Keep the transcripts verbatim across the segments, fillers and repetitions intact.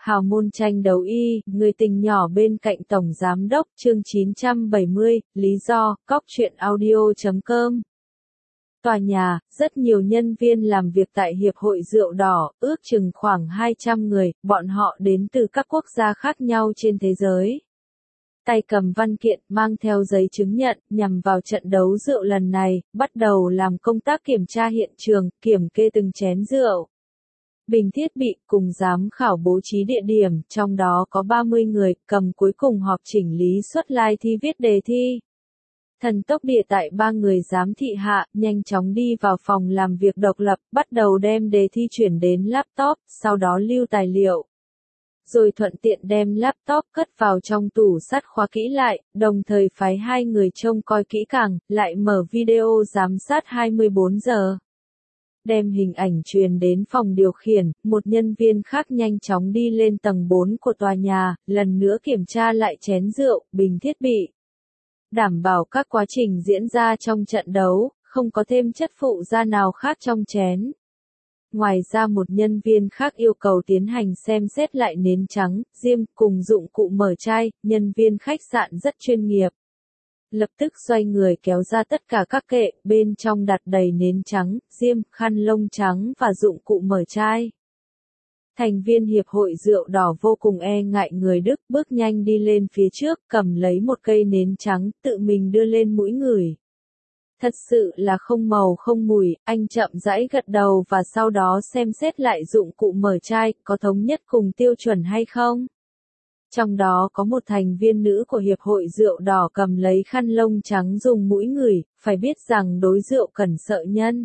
Hào môn tranh đấu y, người tình nhỏ bên cạnh Tổng Giám đốc, chương chín trăm bảy mươi, lý do, cóc truyện audio chấm com. Tòa nhà, rất nhiều nhân viên làm việc tại Hiệp hội Rượu Đỏ, ước chừng khoảng hai trăm người, bọn họ đến từ các quốc gia khác nhau trên thế giới. Tay cầm văn kiện, mang theo giấy chứng nhận, nhằm vào trận đấu rượu lần này, bắt đầu làm công tác kiểm tra hiện trường, kiểm kê từng chén rượu, bình thiết bị, cùng giám khảo bố trí địa điểm, trong đó có ba mươi người, cầm cuối cùng họp chỉnh lý slide thi viết đề thi. Thần tốc địa tại ba người giám thị hạ, nhanh chóng đi vào phòng làm việc độc lập, bắt đầu đem đề thi chuyển đến laptop, sau đó lưu tài liệu. Rồi thuận tiện đem laptop cất vào trong tủ sắt khóa kỹ lại, đồng thời phái hai người trông coi kỹ càng, lại mở video giám sát hai mươi bốn giờ. Đem hình ảnh truyền đến phòng điều khiển, một nhân viên khác nhanh chóng đi lên tầng bốn của tòa nhà, lần nữa kiểm tra lại chén rượu, bình thiết bị. Đảm bảo các quá trình diễn ra trong trận đấu, không có thêm chất phụ gia nào khác trong chén. Ngoài ra một nhân viên khác yêu cầu tiến hành xem xét lại nến trắng, diêm, cùng dụng cụ mở chai, nhân viên khách sạn rất chuyên nghiệp. Lập tức xoay người kéo ra tất cả các kệ, bên trong đặt đầy nến trắng, diêm, khăn lông trắng và dụng cụ mở chai. Thành viên Hiệp hội Rượu Đỏ vô cùng e ngại người Đức, bước nhanh đi lên phía trước, cầm lấy một cây nến trắng, tự mình đưa lên mũi ngửi. Thật sự là không màu không mùi, anh chậm rãi gật đầu và sau đó xem xét lại dụng cụ mở chai, có thống nhất cùng tiêu chuẩn hay không. Trong đó có một thành viên nữ của Hiệp hội Rượu Đỏ cầm lấy khăn lông trắng dùng mũi ngửi, phải biết rằng đối rượu cần sợ nhân.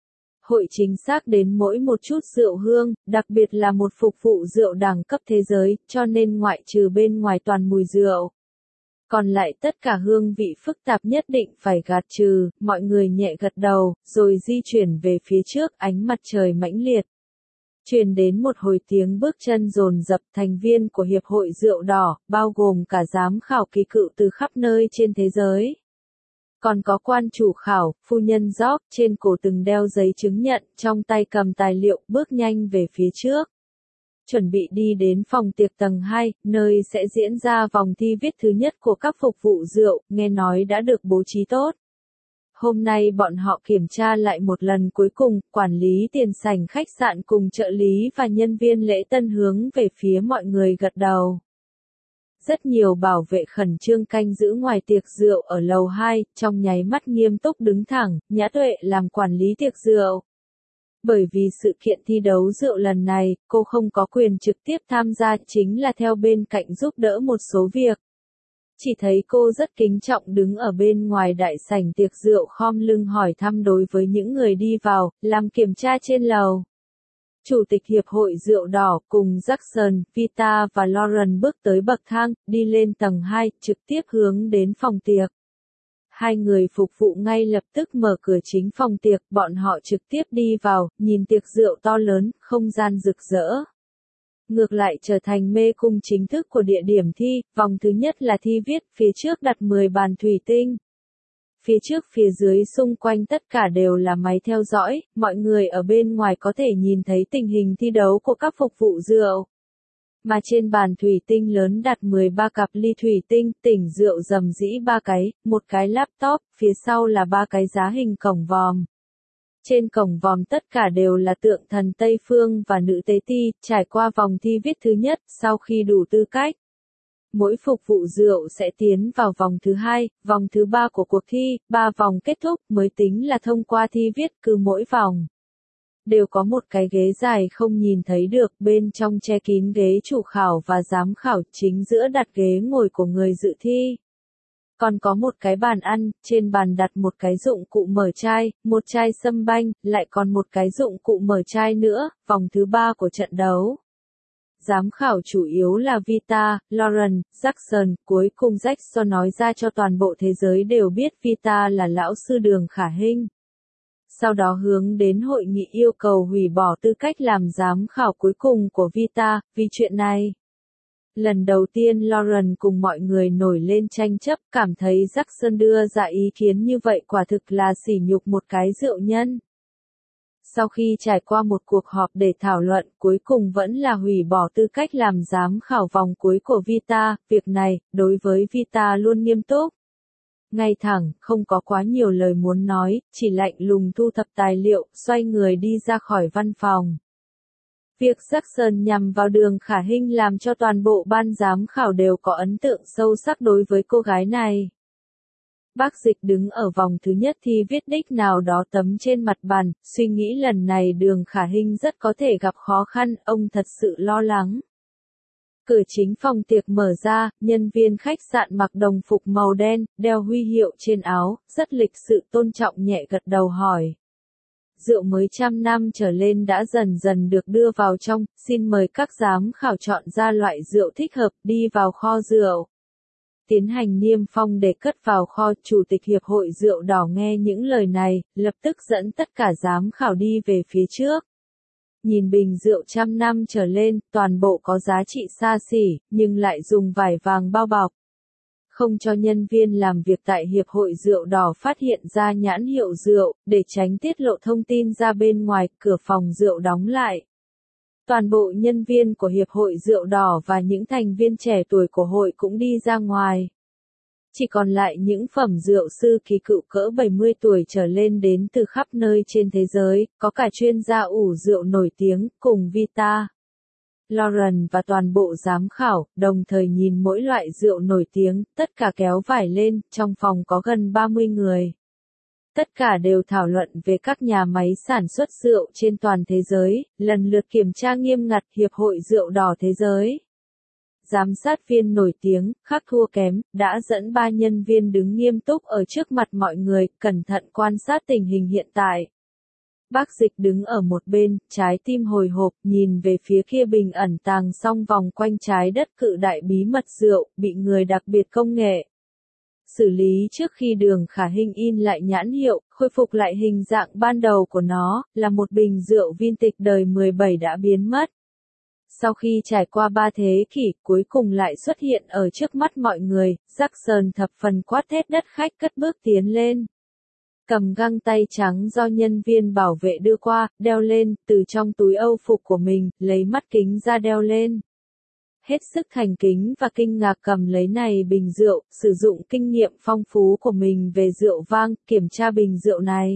Hội chính xác đến mỗi một chút rượu hương, đặc biệt là một phục vụ rượu đẳng cấp thế giới, cho nên ngoại trừ bên ngoài toàn mùi rượu. Còn lại tất cả hương vị phức tạp nhất định phải gạt trừ, mọi người nhẹ gật đầu, rồi di chuyển về phía trước, ánh mặt trời mãnh liệt. Truyền đến một hồi tiếng bước chân dồn dập, thành viên của Hiệp hội Rượu Đỏ, bao gồm cả giám khảo kỳ cựu từ khắp nơi trên thế giới. Còn có quan chủ khảo, phu nhân George, trên cổ từng đeo giấy chứng nhận, trong tay cầm tài liệu, bước nhanh về phía trước. Chuẩn bị đi đến phòng tiệc tầng hai, nơi sẽ diễn ra vòng thi viết thứ nhất của các phục vụ rượu, nghe nói đã được bố trí tốt. Hôm nay bọn họ kiểm tra lại một lần cuối cùng, quản lý tiền sảnh khách sạn cùng trợ lý và nhân viên lễ tân hướng về phía mọi người gật đầu. Rất nhiều bảo vệ khẩn trương canh giữ ngoài tiệc rượu ở lầu hai, trong nháy mắt nghiêm túc đứng thẳng, Nhã Tuệ làm quản lý tiệc rượu. Bởi vì sự kiện thi đấu rượu lần này, cô không có quyền trực tiếp tham gia, chính là theo bên cạnh giúp đỡ một số việc. Chỉ thấy cô rất kính trọng đứng ở bên ngoài đại sảnh tiệc rượu khom lưng hỏi thăm đối với những người đi vào, làm kiểm tra trên lầu. Chủ tịch Hiệp hội Rượu Đỏ cùng Jackson, Vita và Lauren bước tới bậc thang, đi lên tầng hai, trực tiếp hướng đến phòng tiệc. Hai người phục vụ ngay lập tức mở cửa chính phòng tiệc, bọn họ trực tiếp đi vào, nhìn tiệc rượu to lớn, không gian rực rỡ. Ngược lại trở thành mê cung chính thức của địa điểm thi, vòng thứ nhất là thi viết, phía trước đặt mười bàn thủy tinh. Phía trước phía dưới xung quanh tất cả đều là máy theo dõi, mọi người ở bên ngoài có thể nhìn thấy tình hình thi đấu của các phục vụ rượu. Mà trên bàn thủy tinh lớn đặt mười ba cặp ly thủy tinh, tỉnh rượu rầm rĩ ba cái, một cái laptop, phía sau là ba cái giá hình cổng vòm. Trên cổng vòm tất cả đều là tượng thần Tây Phương và nữ tế ti, trải qua vòng thi viết thứ nhất, sau khi đủ tư cách. Mỗi phục vụ rượu sẽ tiến vào vòng thứ hai, vòng thứ ba của cuộc thi, ba vòng kết thúc mới tính là thông qua thi viết, cứ mỗi vòng đều có một cái ghế dài không nhìn thấy được, bên trong che kín ghế chủ khảo và giám khảo, chính giữa đặt ghế ngồi của người dự thi. Còn có một cái bàn ăn, trên bàn đặt một cái dụng cụ mở chai, một chai sâm banh, lại còn một cái dụng cụ mở chai nữa, vòng thứ ba của trận đấu. Giám khảo chủ yếu là Vita, Lauren, Jackson, cuối cùng Jackson nói ra cho toàn bộ thế giới đều biết Vita là lão sư Đường Khả Hinh. Sau đó hướng đến hội nghị yêu cầu hủy bỏ tư cách làm giám khảo cuối cùng của Vita, vì chuyện này. Lần đầu tiên Lauren cùng mọi người nổi lên tranh chấp, cảm thấy Jackson đưa ra ý kiến như vậy quả thực là sỉ nhục một cái rượu nhân. Sau khi trải qua một cuộc họp để thảo luận, cuối cùng vẫn là hủy bỏ tư cách làm giám khảo vòng cuối của Vita. Việc này, đối với Vita luôn nghiêm túc, ngay thẳng, không có quá nhiều lời muốn nói, chỉ lạnh lùng thu thập tài liệu, xoay người đi ra khỏi văn phòng. Việc Jackson nhằm vào Đường Khả Hinh làm cho toàn bộ ban giám khảo đều có ấn tượng sâu sắc đối với cô gái này. Bác Dịch đứng ở vòng thứ nhất thì viết đích nào đó tấm trên mặt bàn, suy nghĩ lần này Đường Khả Hinh rất có thể gặp khó khăn, ông thật sự lo lắng. Cửa chính phòng tiệc mở ra, nhân viên khách sạn mặc đồng phục màu đen, đeo huy hiệu trên áo, rất lịch sự tôn trọng nhẹ gật đầu hỏi. Rượu mới trăm năm trở lên đã dần dần được đưa vào trong, xin mời các giám khảo chọn ra loại rượu thích hợp, đi vào kho rượu. Tiến hành niêm phong để cất vào kho. Chủ tịch Hiệp hội Rượu Đỏ nghe những lời này, lập tức dẫn tất cả giám khảo đi về phía trước. Nhìn bình rượu trăm năm trở lên, toàn bộ có giá trị xa xỉ, nhưng lại dùng vải vàng bao bọc. Không cho nhân viên làm việc tại Hiệp hội Rượu Đỏ phát hiện ra nhãn hiệu rượu, để tránh tiết lộ thông tin ra bên ngoài, cửa phòng rượu đóng lại. Toàn bộ nhân viên của Hiệp hội Rượu Đỏ và những thành viên trẻ tuổi của hội cũng đi ra ngoài. Chỉ còn lại những phẩm rượu sư kỳ cựu cỡ bảy mươi tuổi trở lên đến từ khắp nơi trên thế giới, có cả chuyên gia ủ rượu nổi tiếng, cùng Vita, Lauren và toàn bộ giám khảo, đồng thời nhìn mỗi loại rượu nổi tiếng, tất cả kéo vải lên, trong phòng có gần ba mươi người. Tất cả đều thảo luận về các nhà máy sản xuất rượu trên toàn thế giới, lần lượt kiểm tra nghiêm ngặt Hiệp hội Rượu Đỏ Thế giới. Giám sát viên nổi tiếng, khác thua kém, đã dẫn ba nhân viên đứng nghiêm túc ở trước mặt mọi người, cẩn thận quan sát tình hình hiện tại. Bác Dịch đứng ở một bên, trái tim hồi hộp, nhìn về phía kia bình ẩn tàng song vòng quanh trái đất cự đại bí mật rượu, bị người đặc biệt công nghệ xử lý trước khi Đường Khả Hinh in lại nhãn hiệu, khôi phục lại hình dạng ban đầu của nó, là một bình rượu vintage đời mười bảy đã biến mất. Sau khi trải qua ba thế kỷ, cuối cùng lại xuất hiện ở trước mắt mọi người, Jackson thập phần quát thét đất khách cất bước tiến lên. Cầm găng tay trắng do nhân viên bảo vệ đưa qua, đeo lên, từ trong túi âu phục của mình, lấy mắt kính ra đeo lên. Hết sức thành kính và kinh ngạc cầm lấy này bình rượu, sử dụng kinh nghiệm phong phú của mình về rượu vang, kiểm tra bình rượu này.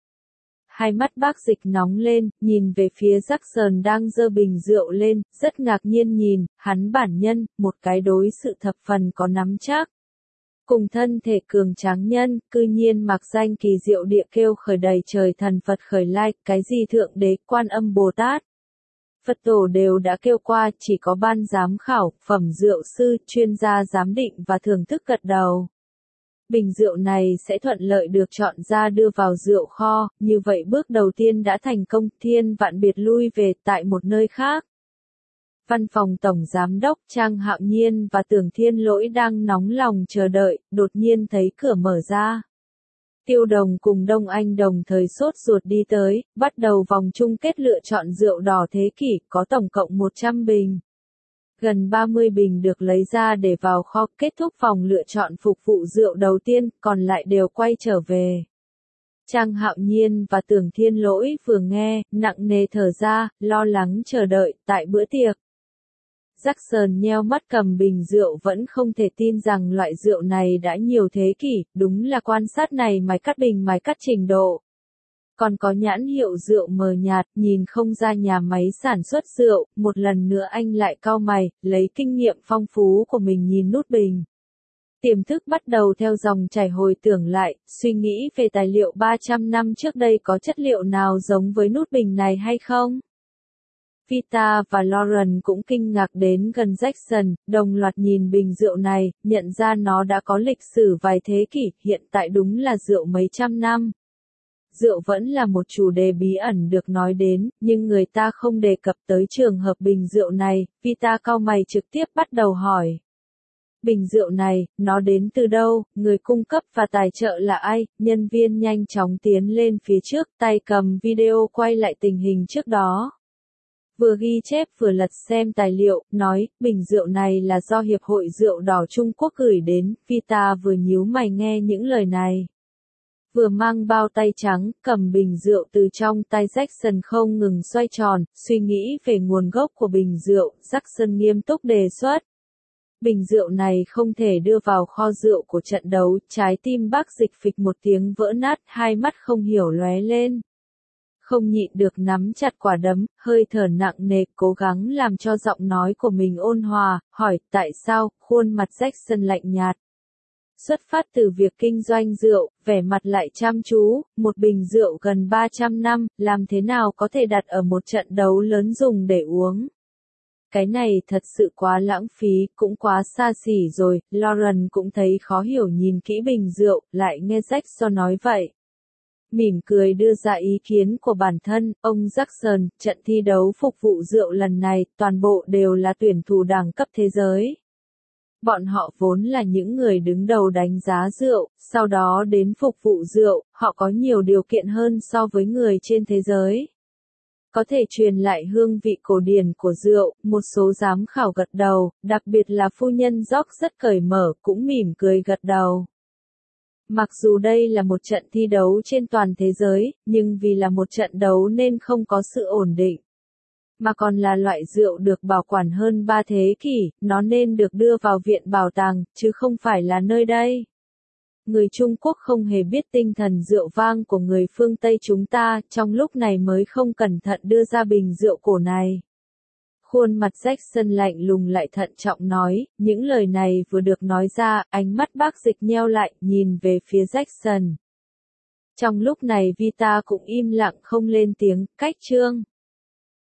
Hai mắt bác Dịch nóng lên, nhìn về phía Jackson đang giơ bình rượu lên, rất ngạc nhiên nhìn, hắn bản nhân, một cái đối sự thập phần có nắm chắc. Cùng thân thể cường tráng nhân, cư nhiên mặc danh kỳ diệu địa kêu khởi đầy trời thần Phật khởi lai, cái gì Thượng Đế, Quan Âm Bồ Tát. Phật tổ đều đã kêu qua, chỉ có ban giám khảo, phẩm rượu sư, chuyên gia giám định và thưởng thức gật đầu. Bình rượu này sẽ thuận lợi được chọn ra đưa vào rượu kho, như vậy bước đầu tiên đã thành công, thiên vạn biệt lui về tại một nơi khác. Văn phòng Tổng Giám đốc Trang Hạo Nhiên và Tưởng Thiên Lỗi đang nóng lòng chờ đợi, đột nhiên thấy cửa mở ra. Tiêu Đồng cùng Đông Anh đồng thời sốt ruột đi tới, bắt đầu vòng chung kết lựa chọn rượu đỏ thế kỷ, có tổng cộng một trăm bình. Gần ba mươi bình được lấy ra để vào kho, kết thúc vòng lựa chọn phục vụ rượu đầu tiên, còn lại đều quay trở về. Trang Hạo Nhiên và Tưởng Thiên Lỗi vừa nghe, nặng nề thở ra, lo lắng chờ đợi, tại bữa tiệc. Jackson nheo mắt cầm bình rượu vẫn không thể tin rằng loại rượu này đã nhiều thế kỷ, đúng là quan sát này mài cắt bình mài cắt trình độ. Còn có nhãn hiệu rượu mờ nhạt, nhìn không ra nhà máy sản xuất rượu, một lần nữa anh lại cau mày, lấy kinh nghiệm phong phú của mình nhìn nút bình. Tiềm thức bắt đầu theo dòng chảy hồi tưởng lại, suy nghĩ về tài liệu ba trăm năm trước đây có chất liệu nào giống với nút bình này hay không? Vita và Lauren cũng kinh ngạc đến gần Jackson, đồng loạt nhìn bình rượu này, nhận ra nó đã có lịch sử vài thế kỷ, hiện tại đúng là rượu mấy trăm năm. Rượu vẫn là một chủ đề bí ẩn được nói đến, nhưng người ta không đề cập tới trường hợp bình rượu này, Vita cau mày trực tiếp bắt đầu hỏi. Bình rượu này, nó đến từ đâu, người cung cấp và tài trợ là ai? Nhân viên nhanh chóng tiến lên phía trước, tay cầm video quay lại tình hình trước đó. Vừa ghi chép vừa lật xem tài liệu, nói, bình rượu này là do Hiệp hội Rượu Đỏ Trung Quốc gửi đến, Vita vừa nhíu mày nghe những lời này. vừa mang bao tay trắng, cầm bình rượu từ trong tay Jackson không ngừng xoay tròn, suy nghĩ về nguồn gốc của bình rượu, Jackson nghiêm túc đề xuất. Bình rượu này không thể đưa vào kho rượu của trận đấu, trái tim bác Dịch phịch một tiếng vỡ nát, hai mắt không hiểu lóe lên. Không nhịn được nắm chặt quả đấm, hơi thở nặng nề, cố gắng làm cho giọng nói của mình ôn hòa, hỏi tại sao, khuôn mặt Jackson lạnh nhạt. Xuất phát từ việc kinh doanh rượu, vẻ mặt lại chăm chú, một bình rượu gần ba trăm năm, làm thế nào có thể đặt ở một trận đấu lớn dùng để uống. Cái này thật sự quá lãng phí, cũng quá xa xỉ rồi, Lauren cũng thấy khó hiểu nhìn kỹ bình rượu, lại nghe Jackson nói vậy. Mỉm cười đưa ra ý kiến của bản thân, ông Jackson, trận thi đấu phục vụ rượu lần này, toàn bộ đều là tuyển thủ đẳng cấp thế giới. Bọn họ vốn là những người đứng đầu đánh giá rượu, sau đó đến phục vụ rượu, họ có nhiều điều kiện hơn so với người trên thế giới. Có thể truyền lại hương vị cổ điển của rượu, một số giám khảo gật đầu, đặc biệt là phu nhân George rất cởi mở, cũng mỉm cười gật đầu. Mặc dù đây là một trận thi đấu trên toàn thế giới, nhưng vì là một trận đấu nên không có sự ổn định. Mà còn là loại rượu được bảo quản hơn ba thế kỷ, nó nên được đưa vào viện bảo tàng, chứ không phải là nơi đây. Người Trung Quốc không hề biết tinh thần rượu vang của người phương Tây chúng ta, trong lúc này mới không cẩn thận đưa ra bình rượu cổ này. Khuôn mặt Jackson lạnh lùng lại thận trọng nói, những lời này vừa được nói ra, ánh mắt bác Dịch nheo lại, nhìn về phía Jackson. Trong lúc này Vita cũng im lặng không lên tiếng, cách chương.